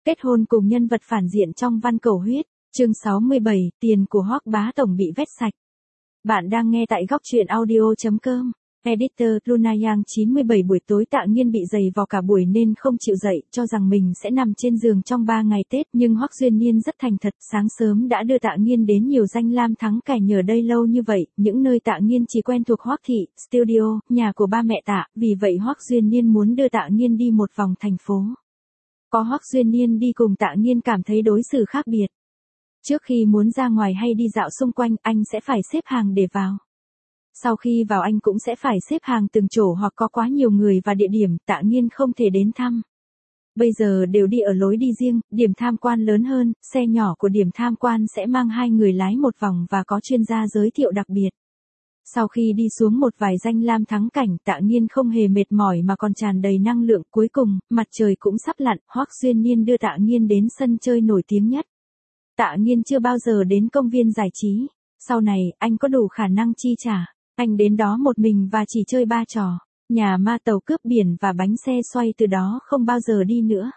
Kết hôn cùng nhân vật phản diện trong Văn Cầu Huyết, chương 67, tiền của Hoắc Bá Tổng bị vét sạch. Bạn đang nghe tại góc truyện audio.com. Editor Luna Yang 97 buổi tối Tạ Nghiên bị giày vò cả buổi nên không chịu dậy, cho rằng mình sẽ nằm trên giường trong 3 ngày Tết, nhưng Hoắc Duyên Niên rất thành thật, sáng sớm đã đưa Tạ Nghiên đến nhiều danh lam thắng cảnh nhờ đây lâu như vậy, những nơi Tạ Nghiên chỉ quen thuộc Hoắc thị, studio, nhà của ba mẹ Tạ, vì vậy Hoắc Duyên Niên muốn đưa Tạ Nghiên đi một vòng thành phố. Có Hoắc Duyên Niên đi cùng Tạ Nghiên cảm thấy đối xử khác biệt. Trước khi muốn ra ngoài hay đi dạo xung quanh, anh sẽ phải xếp hàng để vào. Sau khi vào anh cũng sẽ phải xếp hàng từng chỗ hoặc có quá nhiều người và địa điểm Tạ Nghiên không thể đến thăm. Bây giờ đều đi ở lối đi riêng, điểm tham quan lớn hơn, xe nhỏ của điểm tham quan sẽ mang 2 người lái một vòng và có chuyên gia giới thiệu đặc biệt. Sau khi đi xuống một vài danh lam thắng cảnh, Tạ Nghiên không hề mệt mỏi mà còn tràn đầy năng lượng. Cuối cùng, mặt trời cũng sắp lặn, Hoắc Duyên Niên đưa Tạ Nghiên đến sân chơi nổi tiếng nhất. Tạ Nghiên chưa bao giờ đến công viên giải trí. Sau này, anh có đủ khả năng chi trả. Anh đến đó một mình và chỉ chơi 3 trò. Nhà ma tàu cướp biển và bánh xe xoay, từ đó không bao giờ đi nữa.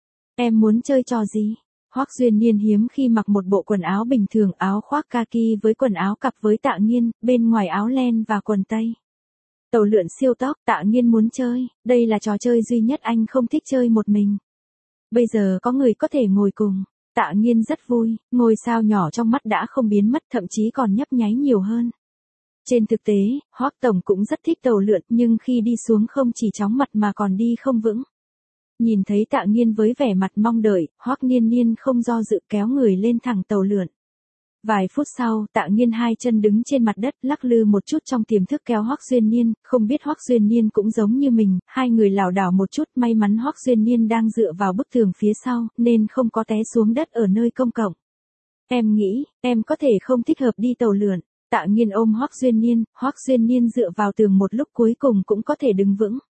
Em muốn chơi trò gì? Hoắc Duyên Niên hiếm khi mặc một bộ quần áo bình thường, áo khoác kaki với quần áo cặp với Tạ Nghiên, bên ngoài áo len và quần tây. Tàu lượn siêu tốc Tạ Nghiên muốn chơi, đây là trò chơi duy nhất anh không thích chơi một mình. Bây giờ có người có thể ngồi cùng, Tạ Nghiên rất vui, ngôi sao nhỏ trong mắt đã không biến mất, thậm chí còn nhấp nháy nhiều hơn. Trên thực tế, Hoắc Tổng cũng rất thích tàu lượn, nhưng khi đi xuống không chỉ chóng mặt mà còn đi không vững. Nhìn thấy Tạ Nghiên với vẻ mặt mong đợi, Hoắc Niên Niên không do dự kéo người lên thẳng tàu lượn. Vài phút sau, Tạ Nghiên 2 chân đứng trên mặt đất, lắc lư một chút trong tiềm thức kéo Hoắc Duyên Niên, không biết Hoắc Duyên Niên cũng giống như mình, 2 người lảo đảo một chút, may mắn Hoắc Duyên Niên đang dựa vào bức tường phía sau, nên không có té xuống đất ở nơi công cộng. Em nghĩ, em có thể không thích hợp đi tàu lượn. Tạ Nghiên ôm Hoắc Duyên Niên dựa vào tường một lúc cuối cùng cũng có thể đứng vững.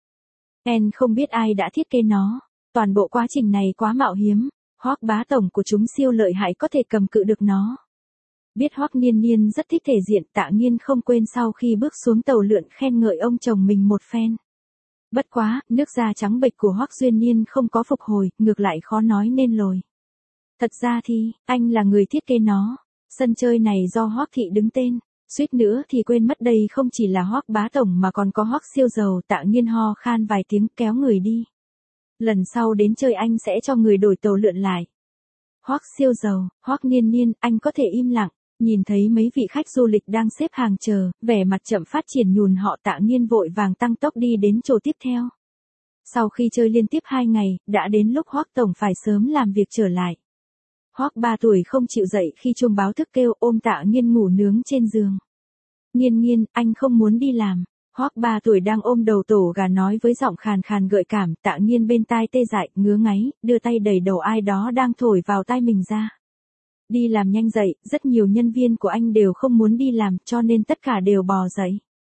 Em không biết ai đã thiết kế nó, toàn bộ quá trình này quá mạo hiểm, Hoắc Bá Tổng của chúng siêu lợi hại có thể cầm cự được nó. Biết Hoắc Niên Niên rất thích thể diện, Tạ Nghiên không quên sau khi bước xuống tàu lượn khen ngợi ông chồng mình một phen. Bất quá, nước da trắng bệch của Hoắc Duyên Niên không có phục hồi, ngược lại khó nói nên lời. Thật ra thì, anh là người thiết kế nó, sân chơi này do Hoắc thị đứng tên. Suýt nữa thì quên mất đây không chỉ là Hoắc Bá Tổng mà còn có Hoắc siêu giàu. Tạ Nghiên ho khan vài tiếng kéo người đi. Lần sau đến chơi anh sẽ cho người đổi tàu lượn lại. Hoắc siêu giàu, Hoắc Niên Niên, anh có thể im lặng. Nhìn thấy mấy vị khách du lịch đang xếp hàng chờ, vẻ mặt chậm phát triển nhùn họ, Tạ Nghiên vội vàng tăng tốc đi đến chỗ tiếp theo. Sau khi chơi liên tiếp 2 ngày, đã đến lúc Hoắc Tổng phải sớm làm việc trở lại. Hoắc 3 tuổi không chịu dậy khi chuông báo thức kêu, ôm Tạ Nghiên ngủ nướng trên giường. Nghiên Nghiên, anh không muốn đi làm. Hoắc 3 tuổi đang ôm đầu tổ gà nói với giọng khàn khàn gợi cảm. Tạ Nghiên bên tai tê dại, ngứa ngáy, đưa tay đẩy đầu ai đó đang thổi vào tai mình ra. Đi làm nhanh dậy, rất nhiều nhân viên của anh đều không muốn đi làm, cho nên tất cả đều bò dậy.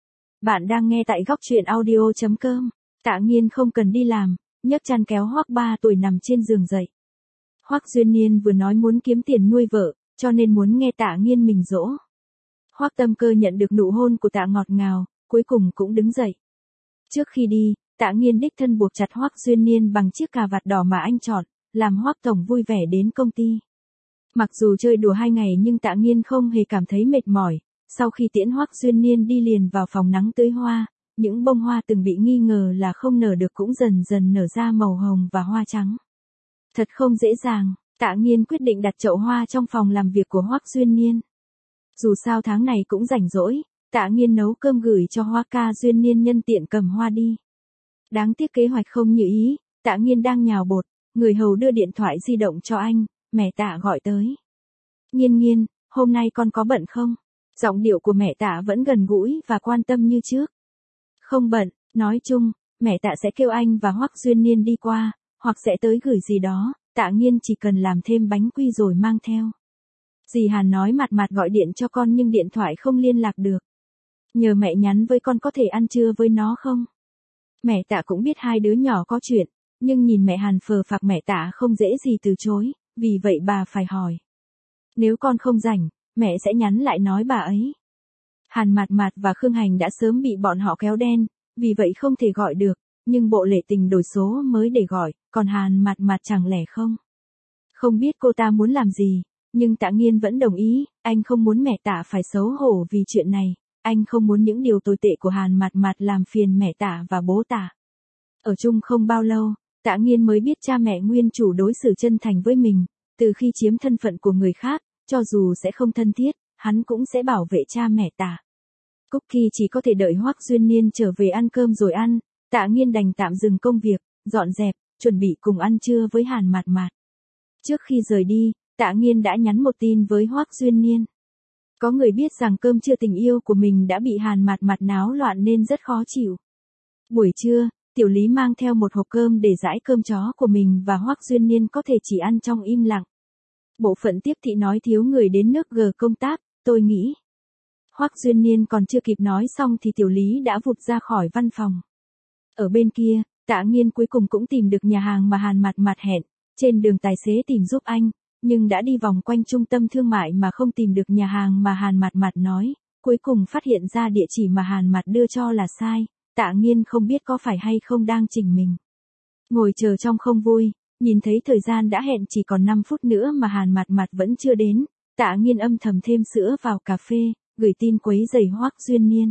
Bạn đang nghe tại góc truyện audio.com. Tạ Nghiên không cần đi làm, nhấc chăn kéo Hoắc 3 tuổi nằm trên giường dậy. Hoắc Duyên Niên vừa nói muốn kiếm tiền nuôi vợ, cho nên muốn nghe Tạ Nghiên mình dỗ. Hoắc Tâm Cơ nhận được nụ hôn của Tạ ngọt ngào, cuối cùng cũng đứng dậy. Trước khi đi, Tạ Nghiên đích thân buộc chặt Hoắc Duyên Niên bằng chiếc cà vạt đỏ mà anh chọn, làm Hoắc Tổng vui vẻ đến công ty. Mặc dù chơi đùa 2 ngày nhưng Tạ Nghiên không hề cảm thấy mệt mỏi. Sau khi tiễn Hoắc Duyên Niên đi liền vào phòng nắng tưới hoa, những bông hoa từng bị nghi ngờ là không nở được cũng dần dần nở ra màu hồng và hoa trắng. Thật không dễ dàng, Tạ Nghiên quyết định đặt chậu hoa trong phòng làm việc của Hoắc Duyên Niên. Dù sao tháng này cũng rảnh rỗi, Tạ Nghiên nấu cơm gửi cho Hoắc ca Duyên Niên nhân tiện cầm hoa đi. Đáng tiếc kế hoạch không như ý, Tạ Nghiên đang nhào bột, người hầu đưa điện thoại di động cho anh, mẹ Tạ gọi tới. Nghiên Nghiên, hôm nay con có bận không? Giọng điệu của mẹ Tạ vẫn gần gũi và quan tâm như trước. Không bận, nói chung, mẹ Tạ sẽ kêu anh và Hoắc Duyên Niên đi qua, hoặc sẽ tới gửi gì đó, Tạ Nghiên chỉ cần làm thêm bánh quy rồi mang theo. Dì Hàn nói mặt gọi điện cho con nhưng điện thoại không liên lạc được. Nhờ mẹ nhắn với con có thể ăn trưa với nó không? Mẹ Tạ cũng biết 2 đứa nhỏ có chuyện, nhưng nhìn mẹ Hàn phờ phạc mẹ Tạ không dễ gì từ chối, vì vậy bà phải hỏi. Nếu con không rảnh, mẹ sẽ nhắn lại nói bà ấy. Hàn Mạt và Khương Hành đã sớm bị bọn họ kéo đen, vì vậy không thể gọi được, nhưng bộ Lệ Tình đổi số mới để gọi, còn Hàn Mạt chẳng lẽ không? Không biết cô ta muốn làm gì, nhưng Tạ Nghiên vẫn đồng ý, anh không muốn mẹ Tạ phải xấu hổ vì chuyện này, anh không muốn những điều tồi tệ của Hàn Mạt Mạt làm phiền mẹ Tạ và bố Tạ. Ở chung không bao lâu, Tạ Nghiên mới biết cha mẹ nguyên chủ đối xử chân thành với mình, từ khi chiếm thân phận của người khác, cho dù sẽ không thân thiết, hắn cũng sẽ bảo vệ cha mẹ Tạ. Cookie chỉ có thể đợi Hoắc Duyên Niên trở về ăn cơm rồi ăn, Tạ Nghiên đành tạm dừng công việc, dọn dẹp, chuẩn bị cùng ăn trưa với Hàn Mạt Mạt. Trước khi rời đi, Tạ Nghiên đã nhắn một tin với Hoắc Duyên Niên. Có người biết rằng cơm trưa tình yêu của mình đã bị Hàn Mạt Mạt náo loạn nên rất khó chịu. Buổi trưa, Tiểu Lý mang theo một hộp cơm để đãi cơm chó của mình và Hoắc Duyên Niên có thể chỉ ăn trong im lặng. Bộ phận tiếp thị nói thiếu người đến nước G công tác, tôi nghĩ. Hoắc Duyên Niên còn chưa kịp nói xong thì Tiểu Lý đã vụt ra khỏi văn phòng. Ở bên kia, Tạ Nghiên cuối cùng cũng tìm được nhà hàng mà Hàn Mạt Mạt hẹn, trên đường tài xế tìm giúp anh, nhưng đã đi vòng quanh trung tâm thương mại mà không tìm được nhà hàng mà Hàn Mạt Mạt nói, cuối cùng phát hiện ra địa chỉ mà Hàn Mạt đưa cho là sai, Tạ Nghiên không biết có phải hay không đang chỉnh mình. Ngồi chờ trong không vui, nhìn thấy thời gian đã hẹn chỉ còn 5 phút nữa mà Hàn Mạt Mạt vẫn chưa đến, Tạ Nghiên âm thầm thêm sữa vào cà phê, gửi tin quấy rầy Hoắc Duyên Niên.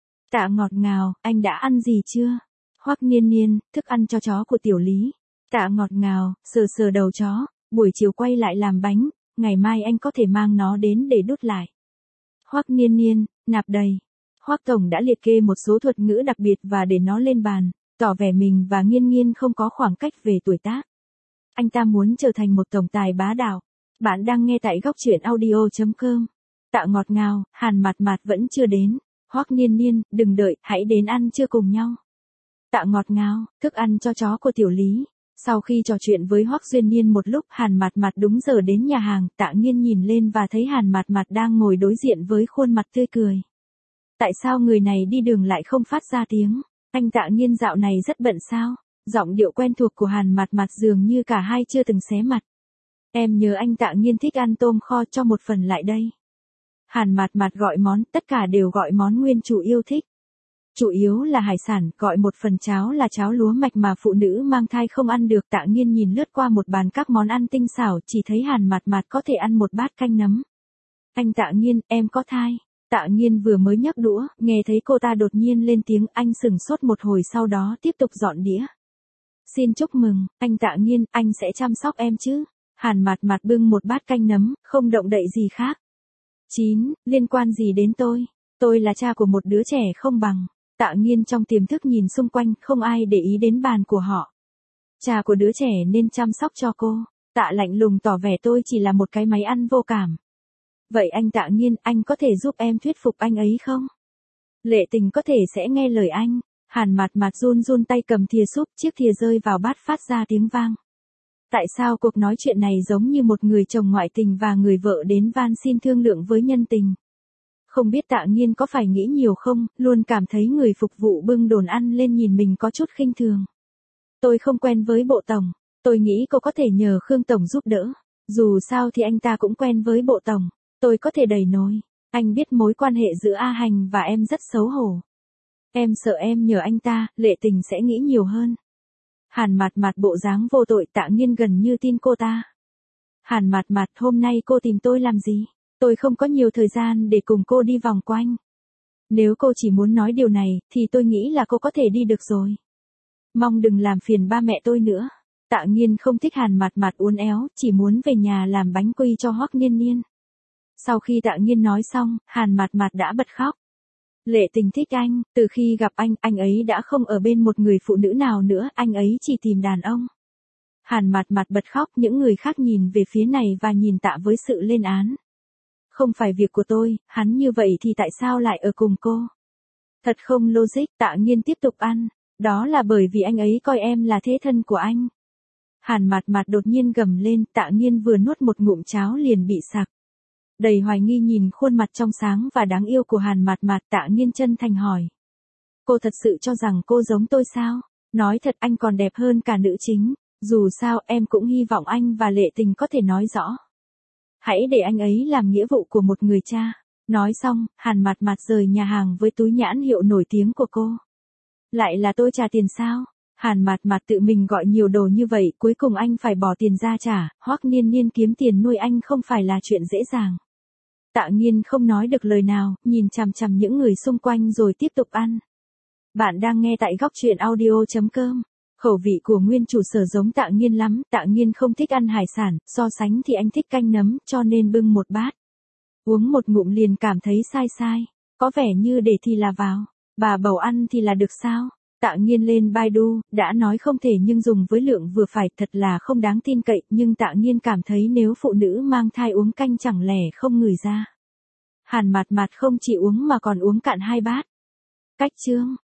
Tạ ngọt ngào, anh đã ăn gì chưa? Hoắc Niên Niên, thức ăn cho chó của Tiểu Lý. Tạ ngọt ngào, sờ sờ đầu chó, buổi chiều quay lại làm bánh, ngày mai anh có thể mang nó đến để đút lại. Hoắc Niên Niên, nạp đầy. Hoắc Tổng đã liệt kê một số thuật ngữ đặc biệt và để nó lên bàn, tỏ vẻ mình và Nghiên Nghiên không có khoảng cách về tuổi tác. Anh ta muốn trở thành một tổng tài bá đạo. Bạn đang nghe tại góc truyện audio.com. Tạ ngọt ngào, Hàn Mạt Mạt vẫn chưa đến. Hoắc Niên Niên, đừng đợi, hãy đến ăn trưa cùng nhau. Tạ ngọt ngào, thức ăn cho chó của Tiểu Lý. Sau khi trò chuyện với Hoắc Duyên Niên một lúc, Hàn Mạt Mạt đúng giờ đến nhà hàng, Tạ Nghiên nhìn lên và thấy Hàn Mạt Mạt đang ngồi đối diện với khuôn mặt tươi cười. Tại sao người này đi đường lại không phát ra tiếng? Anh Tạ Nghiên dạo này rất bận sao? Giọng điệu quen thuộc của Hàn Mạt Mạt dường như cả hai chưa từng xé mặt. Em nhớ anh Tạ Nghiên thích ăn tôm kho, cho một phần lại đây. Hàn Mạt Mạt gọi món, tất cả đều gọi món nguyên chủ yêu thích. Chủ yếu là hải sản, gọi một phần cháo là cháo lúa mạch mà phụ nữ mang thai không ăn được. Tạ Nghiên nhìn lướt qua một bàn các món ăn tinh xảo, chỉ thấy Hàn Mạt Mạt có thể ăn một bát canh nấm. Anh Tạ Nghiên, em có thai. Tạ Nghiên vừa mới nhấc đũa, nghe thấy cô ta đột nhiên lên tiếng, anh sửng sốt một hồi sau đó tiếp tục dọn đĩa. Xin chúc mừng, anh Tạ Nghiên, anh sẽ chăm sóc em chứ? Hàn Mạt Mạt bưng một bát canh nấm, không động đậy gì khác. 9, liên quan gì đến tôi? Tôi là cha của một đứa trẻ không bằng. Tạ Nghiên trong tiềm thức nhìn xung quanh, không ai để ý đến bàn của họ. Cha của đứa trẻ nên chăm sóc cho cô. Tạ lạnh lùng tỏ vẻ tôi chỉ là một cái máy ăn vô cảm. Vậy anh Tạ Nghiên, anh có thể giúp em thuyết phục anh ấy không? Lệ Tình có thể sẽ nghe lời anh. Hàn Mạt Mạt run run tay cầm thìa súp, chiếc thìa rơi vào bát phát ra tiếng vang. Tại sao cuộc nói chuyện này giống như một người chồng ngoại tình và người vợ đến van xin thương lượng với nhân tình? Không biết Tạ Nghiên có phải nghĩ nhiều không, luôn cảm thấy người phục vụ bưng đồn ăn lên nhìn mình có chút khinh thường. Tôi không quen với Bộ Tổng, tôi nghĩ cô có thể nhờ Khương Tổng giúp đỡ. Dù sao thì anh ta cũng quen với Bộ Tổng, tôi có thể đẩy nồi. Anh biết mối quan hệ giữa A Hành và em rất xấu hổ. Em sợ em nhờ anh ta, Lệ Tình sẽ nghĩ nhiều hơn. Hàn Mạt Mạt bộ dáng vô tội, Tạ Nghiên gần như tin cô ta. Hàn Mạt Mạt, hôm nay cô tìm tôi làm gì? Tôi không có nhiều thời gian để cùng cô đi vòng quanh. Nếu cô chỉ muốn nói điều này, thì tôi nghĩ là cô có thể đi được rồi. Mong đừng làm phiền ba mẹ tôi nữa. Tạ Nghiên không thích Hàn Mạt Mạt uốn éo, chỉ muốn về nhà làm bánh quy cho Hoắc Niên Niên. Sau khi Tạ Nghiên nói xong, Hàn Mạt Mạt đã bật khóc. Lệ Tình thích anh, từ khi gặp anh ấy đã không ở bên một người phụ nữ nào nữa, anh ấy chỉ tìm đàn ông. Hàn Mạt Mạt bật khóc, những người khác nhìn về phía này và nhìn Tạ với sự lên án. Không phải việc của tôi, hắn như vậy thì tại sao lại ở cùng cô? Thật không logic. Tạ Nghiên tiếp tục ăn, đó là bởi vì anh ấy coi em là thế thân của anh. Hàn Mạt Mạt đột nhiên gầm lên, Tạ Nghiên vừa nuốt một ngụm cháo liền bị sặc. Đầy hoài nghi nhìn khuôn mặt trong sáng và đáng yêu của Hàn Mạt Mạt, Tạ Nghiên chân thành hỏi. Cô thật sự cho rằng cô giống tôi sao? Nói thật, anh còn đẹp hơn cả nữ chính. Dù sao em cũng hy vọng anh và Lệ Tình có thể nói rõ. Hãy để anh ấy làm nghĩa vụ của một người cha. Nói xong, Hàn Mạt Mạt rời nhà hàng với túi nhãn hiệu nổi tiếng của cô. Lại là tôi trả tiền sao? Hàn Mạt Mạt tự mình gọi nhiều đồ như vậy, cuối cùng anh phải bỏ tiền ra trả, Hoắc Niên Niên kiếm tiền nuôi anh không phải là chuyện dễ dàng. Tạ Nghiên không nói được lời nào, nhìn chằm chằm những người xung quanh rồi tiếp tục ăn. Bạn đang nghe tại góc truyện audio.com. Khẩu vị của nguyên chủ Sở giống Tạ Nghiên lắm, Tạ Nghiên không thích ăn hải sản, so sánh thì anh thích canh nấm, cho nên bưng một bát. Uống một ngụm liền cảm thấy sai sai, có vẻ như để thì là vào, bà bầu ăn thì là được sao? Tạ Nghiên lên Baidu, đã nói không thể nhưng dùng với lượng vừa phải, thật là không đáng tin cậy, nhưng Tạ Nghiên cảm thấy nếu phụ nữ mang thai uống canh chẳng lẽ không ngửi ra. Hàn Mạt Mạt không chỉ uống mà còn uống cạn 2 bát. Cách chương